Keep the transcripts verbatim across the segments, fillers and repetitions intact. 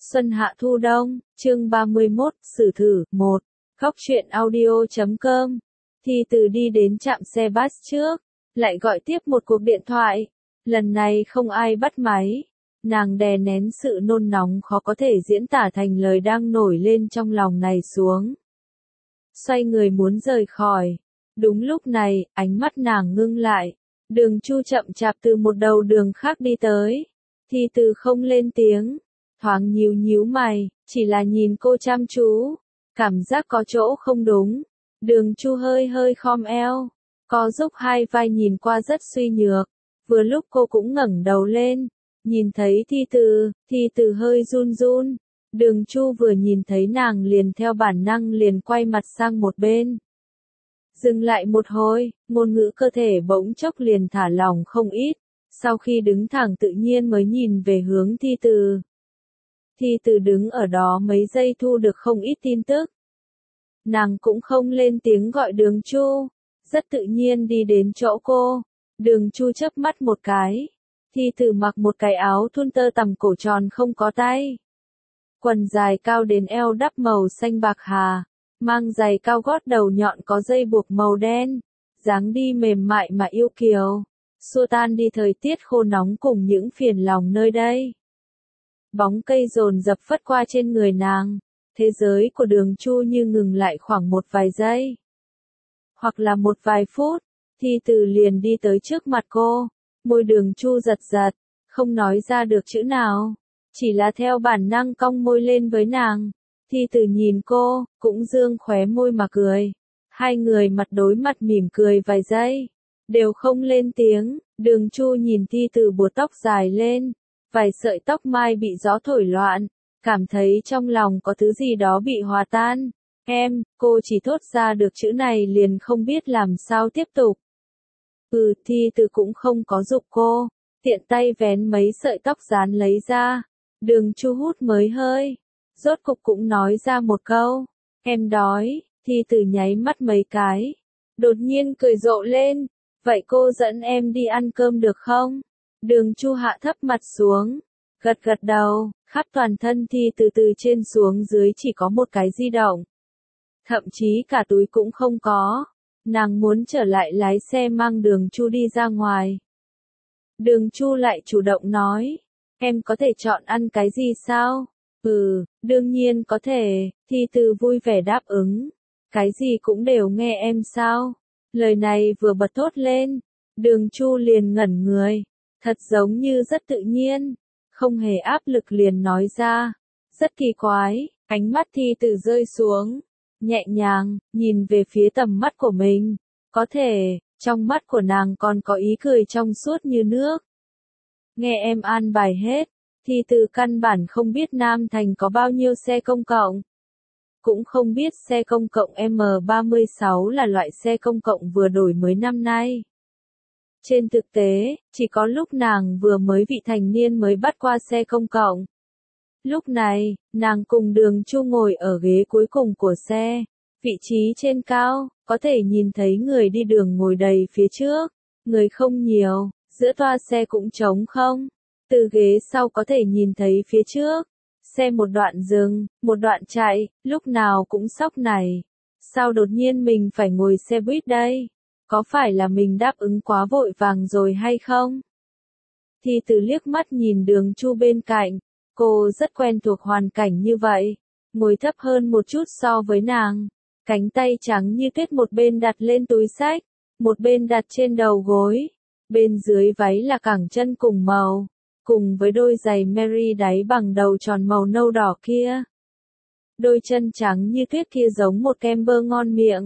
Xuân hạ thu đông, chương ba mươi mốt, sử thử, một. Góc truyện audio chấm com. Thi Từ đi đến trạm xe bus trước, lại gọi tiếp một cuộc điện thoại. Lần này không ai bắt máy. Nàng đè nén sự nôn nóng khó có thể diễn tả thành lời đang nổi lên trong lòng này xuống. Xoay người muốn rời khỏi. Đúng lúc này, ánh mắt nàng ngưng lại. Đường Chu chậm chạp từ một đầu đường khác đi tới. Thi Từ không lên tiếng. Thoáng nhíu nhíu mày, chỉ là nhìn cô chăm chú. Cảm giác có chỗ không đúng. Đường Chu hơi hơi khom eo. Co giúp hai vai nhìn qua rất suy nhược. Vừa lúc cô cũng ngẩng đầu lên. Nhìn thấy Thi Từ, Thi Từ hơi run run. Đường Chu vừa nhìn thấy nàng liền theo bản năng liền quay mặt sang một bên. Dừng lại một hồi, ngôn ngữ cơ thể bỗng chốc liền thả lỏng không ít. Sau khi đứng thẳng tự nhiên mới nhìn về hướng Thi Từ. Thi Từ đứng ở đó mấy giây thu được không ít tin tức. Nàng cũng không lên tiếng gọi Đường Chu, rất tự nhiên đi đến chỗ cô. Đường Chu chớp mắt một cái. Thi Từ mặc một cái áo thun tơ tằm cổ tròn không có tay. Quần dài cao đến eo đắp màu xanh bạc hà, mang giày cao gót đầu nhọn có dây buộc màu đen, dáng đi mềm mại mà yêu kiều, xua tan đi thời tiết khô nóng cùng những phiền lòng nơi đây. Bóng cây dồn dập phất qua trên người nàng, thế giới của Đường Chu như ngừng lại khoảng một vài giây, hoặc là một vài phút. Thi Từ liền đi tới trước mặt cô, môi Đường Chu giật giật, không nói ra được chữ nào, chỉ là theo bản năng cong môi lên với nàng. Thi Từ nhìn cô, cũng dương khóe môi mà cười. Hai người mặt đối mặt mỉm cười vài giây, đều không lên tiếng. Đường Chu nhìn Thi Từ buộc tóc dài lên, vài sợi tóc mai bị gió thổi loạn, cảm thấy trong lòng có thứ gì đó bị hòa tan. Em, cô chỉ thốt ra được chữ này liền không biết làm sao tiếp tục. Ừ, Thi Từ cũng không có giục cô, tiện tay vén mấy sợi tóc dán lấy ra. Đường Chu hút mới hơi, rốt cục cũng nói ra một câu, em đói. Thi Từ nháy mắt mấy cái, đột nhiên cười rộ lên, vậy cô dẫn em đi ăn cơm được không? Đường Chu hạ thấp mặt xuống, gật gật đầu, khắp toàn thân Thi Từ từ trên xuống dưới chỉ có một cái di động. Thậm chí cả túi cũng không có, nàng muốn trở lại lái xe mang Đường Chu đi ra ngoài. Đường Chu lại chủ động nói, em có thể chọn ăn cái gì sao? Ừ, đương nhiên có thể. Thi Từ vui vẻ đáp ứng. Cái gì cũng đều nghe em sao? Lời này vừa bật thốt lên, Đường Chu liền ngẩn người, thật giống như rất tự nhiên, không hề áp lực liền nói ra. Rất kỳ quái, ánh mắt Thi Từ rơi xuống, nhẹ nhàng, nhìn về phía tầm mắt của mình. Có thể, trong mắt của nàng còn có ý cười trong suốt như nước. Nghe em an bài hết. Thi Từ căn bản không biết Nam Thành có bao nhiêu xe công cộng. Cũng không biết xe công cộng M ba mươi sáu là loại xe công cộng vừa đổi mới năm nay. Trên thực tế, chỉ có lúc nàng vừa mới vị thành niên mới bắt qua xe công cộng. Lúc này, nàng cùng Đường Chu ngồi ở ghế cuối cùng của xe. Vị trí trên cao, có thể nhìn thấy người đi đường ngồi đầy phía trước. Người không nhiều, giữa toa xe cũng trống không. Từ ghế sau có thể nhìn thấy phía trước. Xe một đoạn dừng, một đoạn chạy, lúc nào cũng sóc này. Sao đột nhiên mình phải ngồi xe buýt đây? Có phải là mình đáp ứng quá vội vàng rồi hay không? Thi Từ liếc mắt nhìn Đường Chu bên cạnh. Cô rất quen thuộc hoàn cảnh như vậy. Ngồi thấp hơn một chút so với nàng. Cánh tay trắng như tuyết một bên đặt lên túi xách, một bên đặt trên đầu gối. Bên dưới váy là cẳng chân cùng màu, cùng với đôi giày Mary đáy bằng đầu tròn màu nâu đỏ kia. Đôi chân trắng như tuyết kia giống một kem bơ ngon miệng.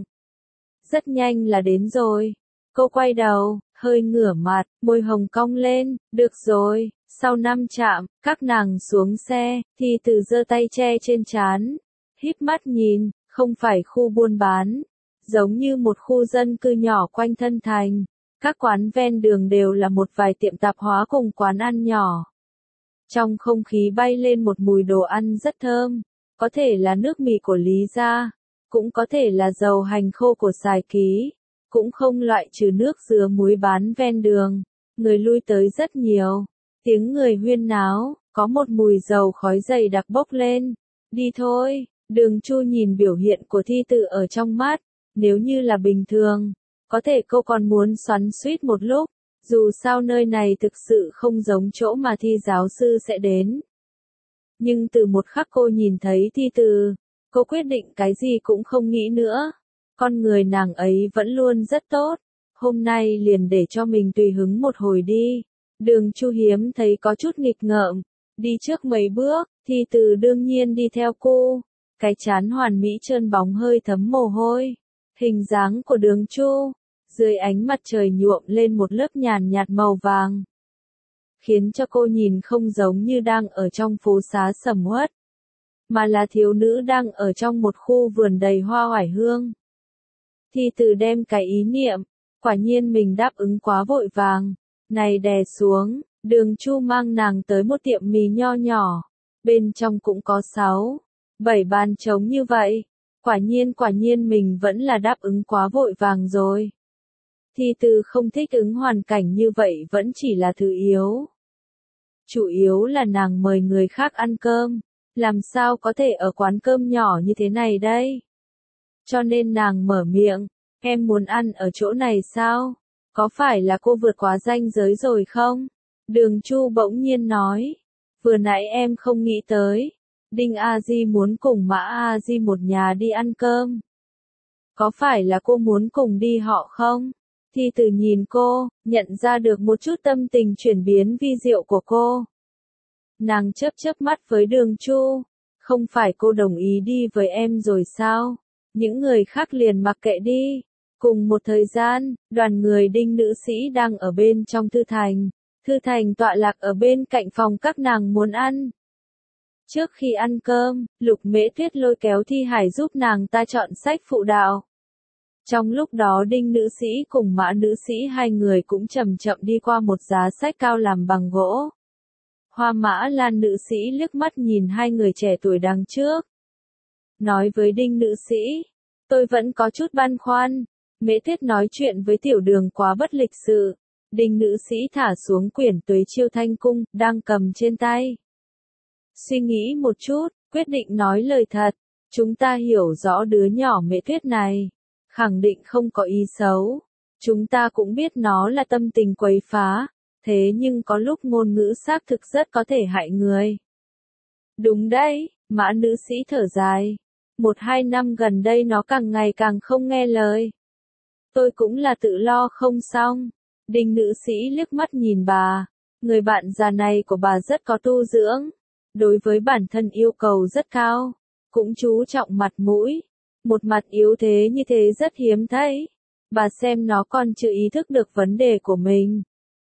Rất nhanh là đến rồi. Cô quay đầu, hơi ngửa mặt, môi hồng cong lên. Được rồi, sau năm trạm, các nàng xuống xe. Thi Từ giơ tay che trên trán, híp mắt nhìn, không phải khu buôn bán, giống như một khu dân cư nhỏ quanh thân thành. Các quán ven đường đều là một vài tiệm tạp hóa cùng quán ăn nhỏ. Trong không khí bay lên một mùi đồ ăn rất thơm, có thể là nước mì của Lý Gia, cũng có thể là dầu hành khô của Sài Ký, cũng không loại trừ nước dừa muối bán ven đường. Người lui tới rất nhiều, tiếng người huyên náo, có một mùi dầu khói dày đặc bốc lên. Đi thôi, Đường Chu nhìn biểu hiện của thi tử ở trong mắt, nếu như là bình thường, có thể cô còn muốn xoắn xuýt một lúc, dù sao nơi này thực sự không giống chỗ mà thi giáo sư sẽ đến. Nhưng từ một khắc cô nhìn thấy thi tử, cô quyết định cái gì cũng không nghĩ nữa. Con người nàng ấy vẫn luôn rất tốt, hôm nay liền để cho mình tùy hứng một hồi đi. Đường Chu hiếm thấy có chút nghịch ngợm, đi trước mấy bước, thi tử đương nhiên đi theo cô. Cái trán hoàn mỹ trơn bóng hơi thấm mồ hôi. Hình dáng của Đường Chu, dưới ánh mặt trời nhuộm lên một lớp nhàn nhạt màu vàng, khiến cho cô nhìn không giống như đang ở trong phố xá sầm uất, mà là thiếu nữ đang ở trong một khu vườn đầy hoa oải hương. Thi tử đem cái ý niệm, quả nhiên mình đáp ứng quá vội vàng, này đè xuống. Đường Chu mang nàng tới một tiệm mì nho nhỏ, bên trong cũng có sáu, bảy bàn trống như vậy. Quả nhiên quả nhiên mình vẫn là đáp ứng quá vội vàng rồi. Thi tử không thích ứng hoàn cảnh như vậy vẫn chỉ là thứ yếu. Chủ yếu là nàng mời người khác ăn cơm, làm sao có thể ở quán cơm nhỏ như thế này đây? Cho nên nàng mở miệng, em muốn ăn ở chỗ này sao? Có phải là cô vượt quá ranh giới rồi không? Đường Chu bỗng nhiên nói, vừa nãy em không nghĩ tới, Đinh A Di muốn cùng Mã A Di một nhà đi ăn cơm. Có phải là cô muốn cùng đi họ không? Thi tử nhìn cô, nhận ra được một chút tâm tình chuyển biến vi diệu của cô. Nàng chớp chớp mắt với Đường Chu, không phải cô đồng ý đi với em rồi sao? Những người khác liền mặc kệ đi. Cùng một thời gian, đoàn người Đinh nữ sĩ đang ở bên trong thư thành. Thư thành tọa lạc ở bên cạnh phòng các nàng muốn ăn. Trước khi ăn cơm, Lục Mễ Tuyết lôi kéo Thi Hải giúp nàng ta chọn sách phụ đạo. Trong lúc đó Đinh nữ sĩ cùng Mã nữ sĩ hai người cũng chậm chậm đi qua một giá sách cao làm bằng gỗ. Hoa Mã Lan nữ sĩ liếc mắt nhìn hai người trẻ tuổi đằng trước. Nói với Đinh nữ sĩ, tôi vẫn có chút băn khoăn. Mễ Tuyết nói chuyện với Tiểu Đường quá bất lịch sự. Đinh nữ sĩ thả xuống quyển Tuế Chiêu Thanh Cung, đang cầm trên tay. Suy nghĩ một chút, quyết định nói lời thật. Chúng ta hiểu rõ đứa nhỏ Mễ Tuyết này, khẳng định không có ý xấu. Chúng ta cũng biết nó là tâm tình quấy phá, thế nhưng có lúc ngôn ngữ xác thực rất có thể hại người. Đúng đấy, Mã nữ sĩ thở dài. Một hai năm gần đây nó càng ngày càng không nghe lời. Tôi cũng là tự lo không xong. Đinh nữ sĩ liếc mắt nhìn bà. Người bạn già này của bà rất có tu dưỡng. Đối với bản thân yêu cầu rất cao. Cũng chú trọng mặt mũi. Một mặt yếu thế như thế rất hiếm thấy. Bà xem nó còn chưa ý thức được vấn đề của mình.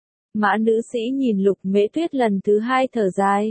Mã nữ sĩ nhìn Lục Mễ Tuyết lần thứ hai thở dài.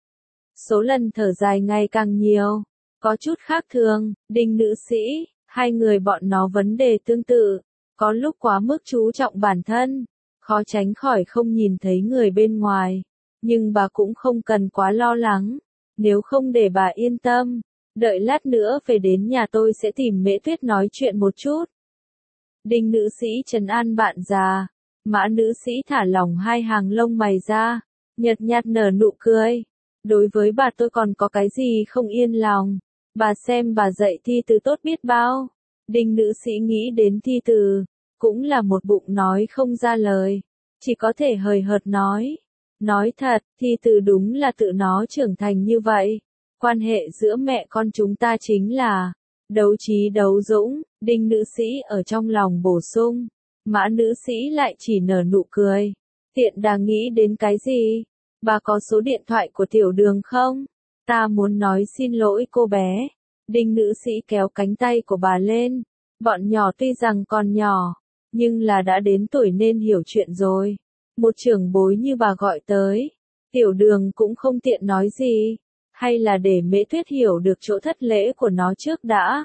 Số lần thở dài ngày càng nhiều. Có chút khác thường. Đinh nữ sĩ, hai người bọn nó vấn đề tương tự. Có lúc quá mức chú trọng bản thân, khó tránh khỏi không nhìn thấy người bên ngoài. Nhưng bà cũng không cần quá lo lắng. Nếu không để bà yên tâm, đợi lát nữa về đến nhà tôi sẽ tìm Mễ Tuyết nói chuyện một chút. Đinh nữ sĩ trấn an bạn già. Mã nữ sĩ thả lỏng hai hàng lông mày ra, nhợt nhạt nở nụ cười. Đối với bà tôi còn có cái gì không yên lòng. Bà xem bà dạy thi từ tốt biết bao. Đinh nữ sĩ nghĩ đến thi từ, cũng là một bụng nói không ra lời, chỉ có thể hời hợt nói. Nói thật, thi từ đúng là tự nó trưởng thành như vậy. Quan hệ giữa mẹ con chúng ta chính là đấu trí đấu dũng. Đinh nữ sĩ ở trong lòng bổ sung. Mã nữ sĩ lại chỉ nở nụ cười. Tiện đang nghĩ đến cái gì? Bà có số điện thoại của Tiểu Đường không? Ta muốn nói xin lỗi cô bé. Đinh nữ sĩ kéo cánh tay của bà lên. Bọn nhỏ tuy rằng còn nhỏ, nhưng là đã đến tuổi nên hiểu chuyện rồi. Một trưởng bối như bà gọi tới, Tiểu Đường cũng không tiện nói gì. Hay là để Mễ Tuyết hiểu được chỗ thất lễ của nó trước đã?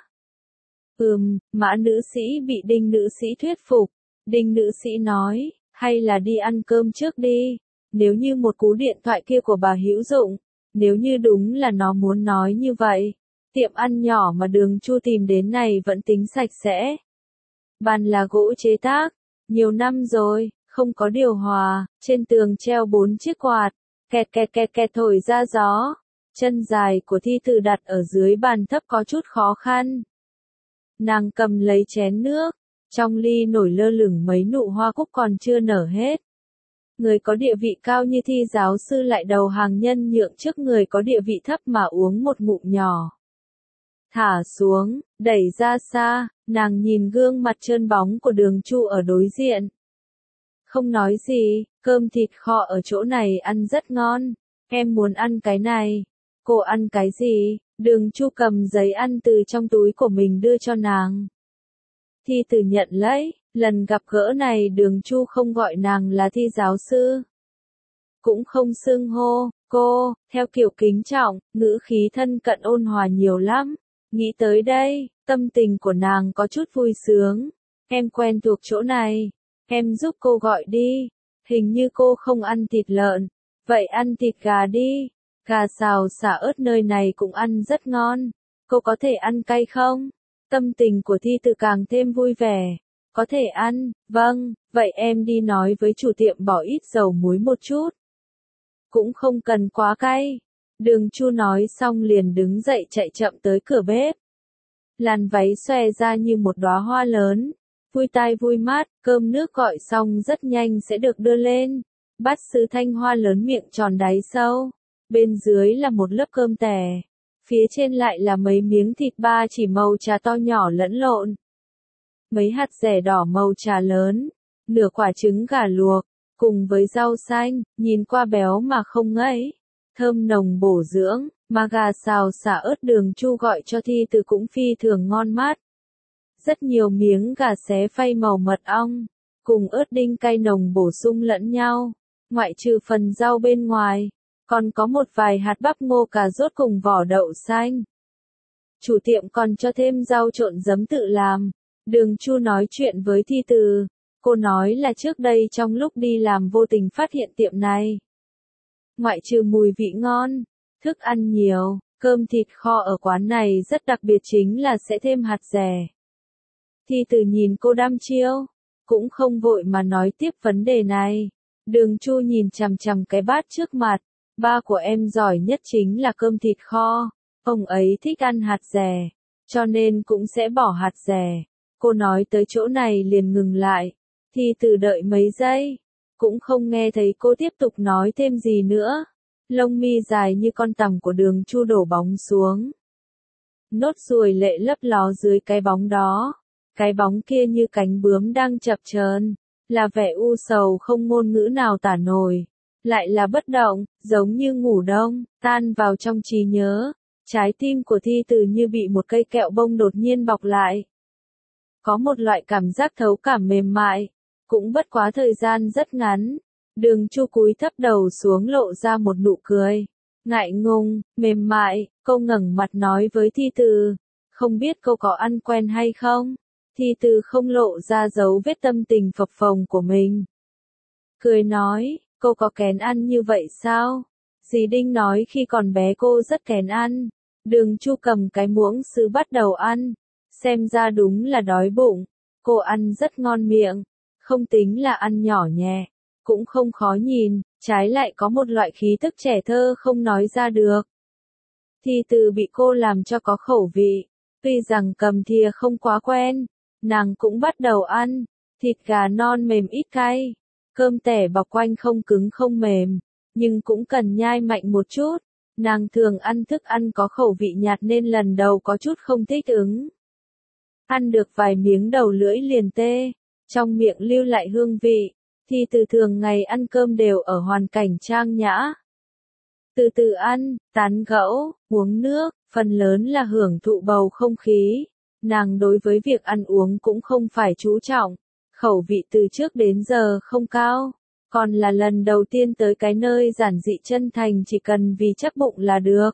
Ừm, Mã nữ sĩ bị Đinh nữ sĩ thuyết phục. Đinh nữ sĩ nói, hay là đi ăn cơm trước đi. Nếu như một cú điện thoại kia của bà hữu dụng, nếu như đúng là nó muốn nói như vậy, tiệm ăn nhỏ mà Đường Chu tìm đến này vẫn tính sạch sẽ. Bàn là gỗ chế tác, nhiều năm rồi, không có điều hòa, trên tường treo bốn chiếc quạt, kẹt kẹt kẹt kẹt thổi ra gió. Chân dài của Thi Từ đặt ở dưới bàn thấp có chút khó khăn. Nàng cầm lấy chén nước, trong ly nổi lơ lửng mấy nụ hoa cúc còn chưa nở hết. Người có địa vị cao như Thi giáo sư lại đầu hàng nhân nhượng trước người có địa vị thấp mà uống một ngụm nhỏ. Thả xuống, đẩy ra xa, nàng nhìn gương mặt trơn bóng của Đường Chu ở đối diện. Không nói gì, cơm thịt kho ở chỗ này ăn rất ngon, em muốn ăn cái này. Cô ăn cái gì? Đường Chu cầm giấy ăn từ trong túi của mình đưa cho nàng. Thi Từ nhận lấy, lần gặp gỡ này Đường Chu không gọi nàng là Thi giáo sư. Cũng không xưng hô, cô, theo kiểu kính trọng, ngữ khí thân cận ôn hòa nhiều lắm. Nghĩ tới đây, tâm tình của nàng có chút vui sướng. Em quen thuộc chỗ này, em giúp cô gọi đi. Hình như cô không ăn thịt lợn, vậy ăn thịt gà đi. Gà xào xả ớt nơi này cũng ăn rất ngon. Cô có thể ăn cay không? Tâm tình của Thi Từ càng thêm vui vẻ. Có thể ăn, vâng, vậy em đi nói với chủ tiệm bỏ ít dầu muối một chút. Cũng không cần quá cay. Đường Chu nói xong liền đứng dậy chạy chậm tới cửa bếp. Làn váy xòe ra như một đóa hoa lớn. Vui tai vui mắt, cơm nước gọi xong rất nhanh sẽ được đưa lên. Bát sứ thanh hoa lớn miệng tròn đáy sâu. Bên dưới là một lớp cơm tẻ. Phía trên lại là mấy miếng thịt ba chỉ màu trà to nhỏ lẫn lộn. Mấy hạt dẻ đỏ màu trà lớn. Nửa quả trứng gà luộc. Cùng với rau xanh, nhìn qua béo mà không ngấy. Thơm nồng bổ dưỡng, mà gà xào xả ớt Đường Chu gọi cho Thi Từ cũng phi thường ngon mát. Rất nhiều miếng gà xé phay màu mật ong. Cùng ớt đinh cay nồng bổ sung lẫn nhau. Ngoại trừ phần rau bên ngoài. Còn có một vài hạt bắp ngô cà rốt cùng vỏ đậu xanh. Chủ tiệm còn cho thêm rau trộn giấm tự làm. Đường Chu nói chuyện với Thi Từ. Cô nói là trước đây trong lúc đi làm vô tình phát hiện tiệm này. Ngoại trừ mùi vị ngon, thức ăn nhiều, cơm thịt kho ở quán này rất đặc biệt chính là sẽ thêm hạt dẻ. Thi Từ nhìn cô đăm chiêu, cũng không vội mà nói tiếp vấn đề này. Đường Chu nhìn chằm chằm cái bát trước mặt. Ba của em giỏi nhất chính là cơm thịt kho. Ông ấy thích ăn hạt dẻ, cho nên cũng sẽ bỏ hạt dẻ. Cô nói tới chỗ này liền ngừng lại. Thi Từ đợi mấy giây, cũng không nghe thấy cô tiếp tục nói thêm gì nữa. Lông mi dài như con tằm của Đường Chu đổ bóng xuống. Nốt ruồi lệ lấp ló dưới cái bóng đó. Cái bóng kia như cánh bướm đang chập chờn, là vẻ u sầu không ngôn ngữ nào tả nổi. Lại là bất động, giống như ngủ đông, tan vào trong trí nhớ. Trái tim của Thi Từ như bị một cây kẹo bông đột nhiên bọc lại. Có một loại cảm giác thấu cảm mềm mại. Cũng bất quá thời gian rất ngắn. Đường Chu cúi thấp đầu xuống lộ ra một nụ cười. Ngại ngùng, mềm mại, cô ngẩng mặt nói với Thi Từ. Không biết cô có ăn quen hay không? Thi Từ không lộ ra dấu vết tâm tình phập phồng của mình. Cười nói, cô có kén ăn như vậy sao? Dì Đinh nói khi còn bé cô rất kén ăn. Đường Chu cầm cái muỗng sứ bắt đầu ăn. Xem ra đúng là đói bụng. Cô ăn rất ngon miệng. Không tính là ăn nhỏ nhẹ. Cũng không khó nhìn, trái lại có một loại khí tức trẻ thơ không nói ra được. Thi Từ bị cô làm cho có khẩu vị. Tuy rằng cầm thìa không quá quen. Nàng cũng bắt đầu ăn. Thịt gà non mềm ít cay. Cơm tẻ bọc quanh không cứng không mềm. Nhưng cũng cần nhai mạnh một chút. Nàng thường ăn thức ăn có khẩu vị nhạt nên lần đầu có chút không thích ứng. Ăn được vài miếng đầu lưỡi liền tê. Trong miệng lưu lại hương vị. Thi Từ thường ngày ăn cơm đều ở hoàn cảnh trang nhã. Từ từ ăn, tán gẫu, uống nước, phần lớn là hưởng thụ bầu không khí. Nàng đối với việc ăn uống cũng không phải chú trọng. Khẩu vị từ trước đến giờ không cao. Còn là lần đầu tiên tới cái nơi giản dị chân thành chỉ cần vì chắc bụng là được.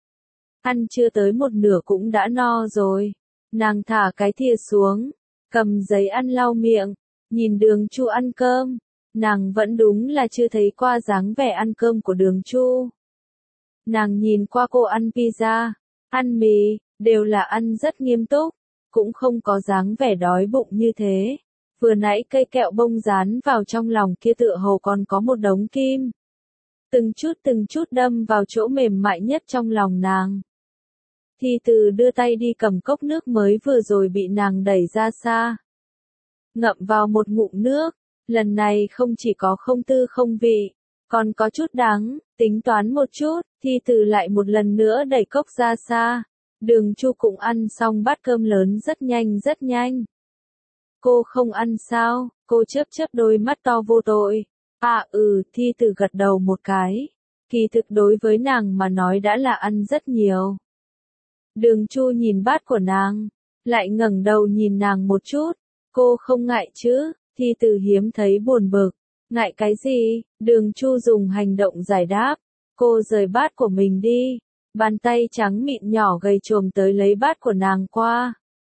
Ăn chưa tới một nửa cũng đã no rồi. Nàng thả cái thìa xuống. Cầm giấy ăn lau miệng. Nhìn Đường Chu ăn cơm. Nàng vẫn đúng là chưa thấy qua dáng vẻ ăn cơm của Đường Chu. Nàng nhìn qua cô ăn pizza, ăn mì, đều là ăn rất nghiêm túc. Cũng không có dáng vẻ đói bụng như thế. Vừa nãy cây kẹo bông dán vào trong lòng kia tựa hồ còn có một đống kim. từng chút từng chút đâm vào chỗ mềm mại nhất trong lòng nàng. Thi Từ đưa tay đi cầm cốc nước mới vừa rồi bị nàng đẩy ra xa. Ngậm vào một ngụm nước, lần này không chỉ có không tư không vị, còn có chút đắng, tính toán một chút, Thi Từ lại một lần nữa đẩy cốc ra xa. Đường Chu cũng ăn xong bát cơm lớn rất nhanh rất nhanh. Cô không ăn sao? Cô chớp chớp đôi mắt to vô tội. À ừ, Thi Từ gật đầu một cái. Kỳ thực đối với nàng mà nói đã là ăn rất nhiều. Đường Chu nhìn bát của nàng, lại ngẩng đầu nhìn nàng một chút. Cô không ngại chứ? Thi Từ hiếm thấy buồn bực. Ngại cái gì? Đường Chu dùng hành động giải đáp. Cô rời bát của mình đi. Bàn tay trắng mịn nhỏ gầy chồm tới lấy bát của nàng qua.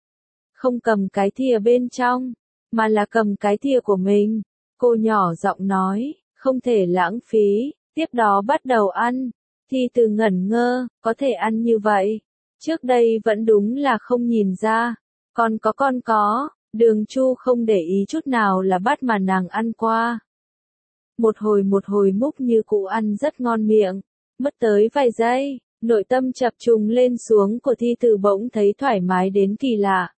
Không cầm cái thìa bên trong, mà là cầm cái thìa của mình. Cô nhỏ giọng nói, không thể lãng phí, tiếp đó bắt đầu ăn. Thi Từ ngẩn ngơ, có thể ăn như vậy. Trước đây vẫn đúng là không nhìn ra. Còn có con có, Đường Chu không để ý chút nào là bát mà nàng ăn qua. Một hồi một hồi múc như cụ ăn rất ngon miệng. Mất tới vài giây, nội tâm chập trùng lên xuống của Thi Từ bỗng thấy thoải mái đến kỳ lạ.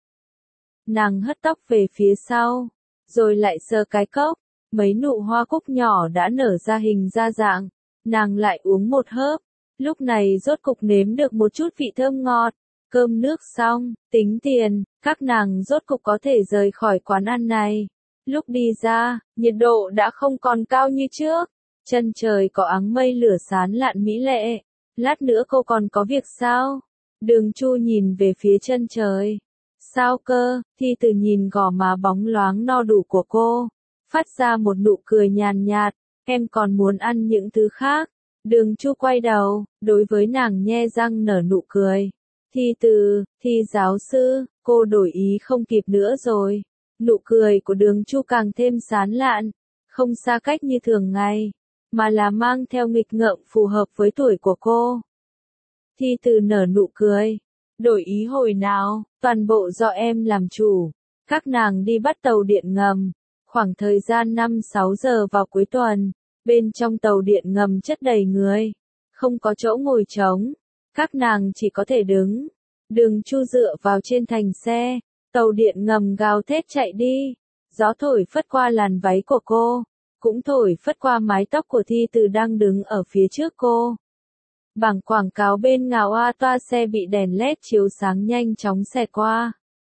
Nàng hất tóc về phía sau, rồi lại sờ cái cốc, mấy nụ hoa cúc nhỏ đã nở ra hình ra dạng, nàng lại uống một hớp, lúc này rốt cục nếm được một chút vị thơm ngọt, cơm nước xong, tính tiền, các nàng rốt cục có thể rời khỏi quán ăn này. Lúc đi ra, nhiệt độ đã không còn cao như trước, chân trời có áng mây lửa sán lạn mỹ lệ, lát nữa cô còn có việc sao? Đường Chu nhìn về phía chân trời. Sao cơ? Thi Từ nhìn gò má bóng loáng no đủ của cô, phát ra một nụ cười nhàn nhạt, em còn muốn ăn những thứ khác. Đường Chu quay đầu, đối với nàng nhe răng nở nụ cười. Thi Từ, Thi giáo sư, cô đổi ý không kịp nữa rồi. Nụ cười của Đường Chu càng thêm sán lạn, không xa cách như thường ngày, mà là mang theo nghịch ngợm phù hợp với tuổi của cô. Thi Từ nở nụ cười. Đổi ý hồi nào, toàn bộ do em làm chủ. Các nàng đi bắt tàu điện ngầm, khoảng thời gian năm sáu giờ vào cuối tuần, bên trong tàu điện ngầm chất đầy người, không có chỗ ngồi trống, các nàng chỉ có thể đứng. Đường Chu dựa vào trên thành xe, tàu điện ngầm gào thét chạy đi, gió thổi phất qua làn váy của cô, cũng thổi phất qua mái tóc của Thi Từ đang đứng ở phía trước cô. Bảng quảng cáo bên ngào a toa xe bị đèn led chiếu sáng nhanh chóng xẹt qua.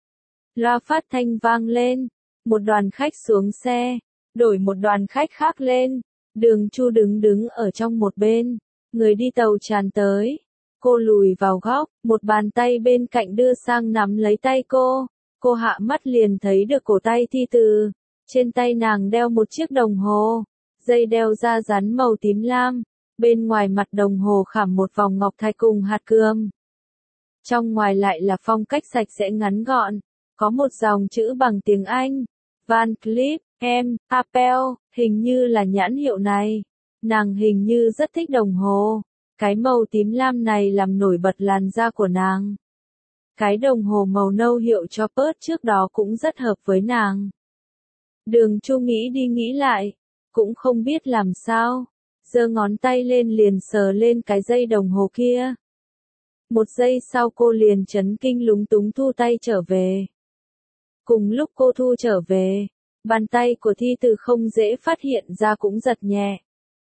Loa phát thanh vang lên, một đoàn khách xuống xe, đổi một đoàn khách khác lên. Đường Chu đứng đứng ở trong một bên, người đi tàu tràn tới. Cô lùi vào góc, một bàn tay bên cạnh đưa sang nắm lấy tay cô. Cô hạ mắt liền thấy được cổ tay Thi Từ. Trên tay nàng đeo một chiếc đồng hồ, dây đeo da rắn màu tím lam. Bên ngoài mặt đồng hồ khảm một vòng ngọc thạch cùng hạt cườm. Trong ngoài lại là phong cách sạch sẽ ngắn gọn, có một dòng chữ bằng tiếng Anh. Van Cleef, em, Apple, hình như là nhãn hiệu này. Nàng hình như rất thích đồng hồ. Cái màu tím lam này làm nổi bật làn da của nàng. Cái đồng hồ màu nâu hiệu cho Perth trước đó cũng rất hợp với nàng. Đường Chu nghĩ đi nghĩ lại, cũng không biết làm sao. Giơ ngón tay lên liền sờ lên cái dây đồng hồ kia. Một giây sau cô liền chấn kinh lúng túng thu tay trở về. Cùng lúc cô thu trở về, bàn tay của Thi Từ không dễ phát hiện ra cũng giật nhẹ.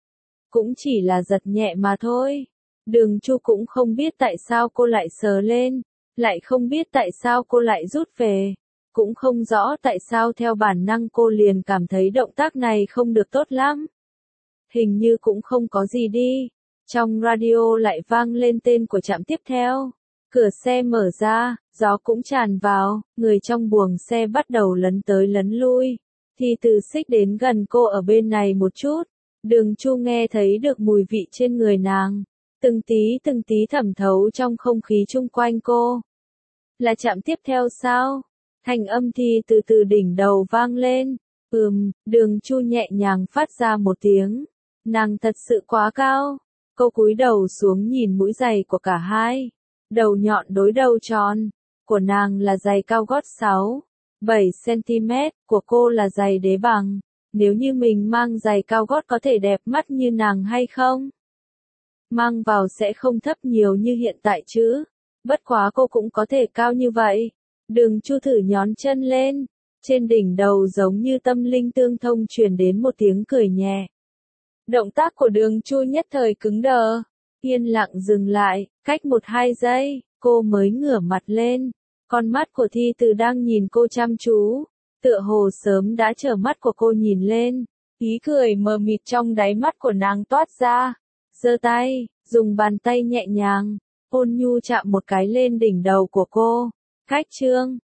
Cũng chỉ là giật nhẹ mà thôi. Đường Chu cũng không biết tại sao cô lại sờ lên, lại không biết tại sao cô lại rút về. Cũng không rõ tại sao theo bản năng cô liền cảm thấy động tác này không được tốt lắm. Hình như cũng không có gì đi. Trong radio lại vang lên tên của trạm tiếp theo. Cửa xe mở ra, gió cũng tràn vào, người trong buồng xe bắt đầu lấn tới lấn lui. Thi Từ xích đến gần cô ở bên này một chút. Đường Chu nghe thấy được mùi vị trên người nàng. Từng tí từng tí thẩm thấu trong không khí chung quanh cô. Là trạm tiếp theo sao? Thanh âm Thi Từ từ đỉnh đầu vang lên. Ừm, Đường Chu nhẹ nhàng phát ra một tiếng. Nàng thật sự quá cao. Cô cúi đầu xuống nhìn mũi giày của cả hai. Đầu nhọn đối đầu tròn. Của nàng là giày cao gót sáu, bảy xăng ti mét, của cô là giày đế bằng. Nếu như mình mang giày cao gót có thể đẹp mắt như nàng hay không? Mang vào sẽ không thấp nhiều như hiện tại chứ. Bất quá cô cũng có thể cao như vậy. Đường Chu thử nhón chân lên. Trên đỉnh đầu giống như tâm linh tương thông truyền đến một tiếng cười nhẹ. Động tác của Đường Chu nhất thời cứng đờ. Yên lặng dừng lại, cách một hai giây, cô mới ngửa mặt lên. Con mắt của Thi Từ đang nhìn cô chăm chú. Tựa hồ sớm đã chờ mắt của cô nhìn lên. Ý cười mờ mịt trong đáy mắt của nàng toát ra. Giơ tay, dùng bàn tay nhẹ nhàng, ôn nhu chạm một cái lên đỉnh đầu của cô. Cách chương